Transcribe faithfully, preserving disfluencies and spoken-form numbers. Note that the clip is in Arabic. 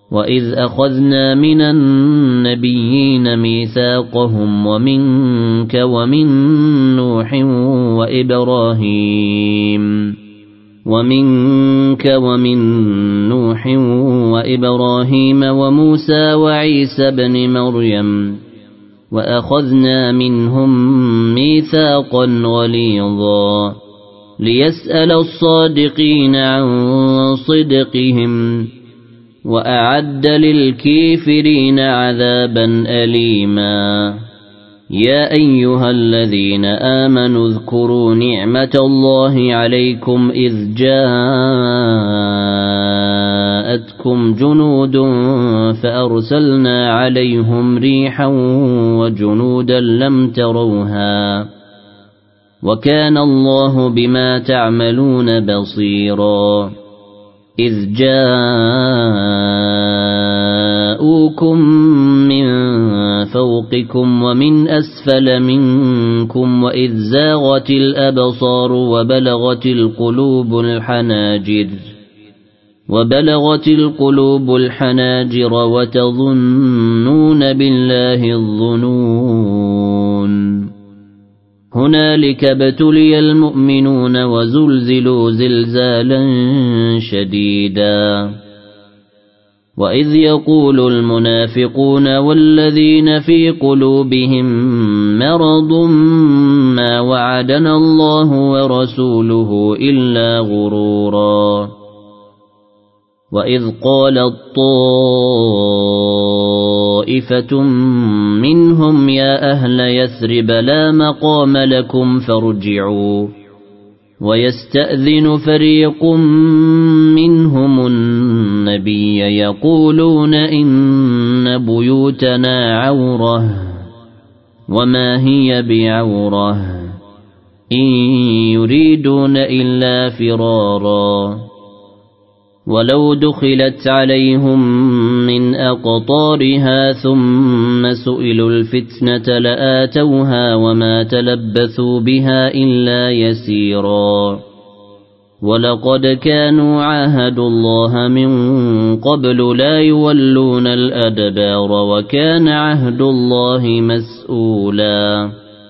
وإذ أخذنا من النبيين ميثاقهم ومنك ومن نوح وإبراهيم ومنك ومن نوح وإبراهيم وموسى وعيسى بن مريم وأخذنا منهم ميثاقا غليظا ليسأل الصادقين عن صدقهم وأعد للكافرين عذابا أليما يا أيها الذين آمنوا اذكروا نعمة الله عليكم إذ جاءتكم جنود فأرسلنا عليهم ريحا وجنودا لم تروها وكان الله بما تعملون بصيرا إذ جاءوكم من فوقكم ومن أسفل منكم وإذ زاغت الأبصار وبلغت القلوب الحناجر وبلغت القلوب الحناجر وتظنون بالله الظنون هنالك ابتلي المؤمنون وزلزلوا زلزالا شديدا وإذ يقول المنافقون والذين في قلوبهم مرض ما وعدنا الله ورسوله إلا غرورا وإذ قالت طائفة منهم يا أهل يثرب لا مقام لكم فارجعوا ويستأذن فريق منهم النبي يقولون إن بيوتنا عورة وما هي بعورة إن يريدون إلا فرارا ولو دخلت عليهم من أقطارها ثم سئلوا الفتنة لآتوها وما تلبثوا بها إلا يسيرا ولقد كانوا عاهدوا الله من قبل لا يولون الأدبار وكان عهد الله مسؤولا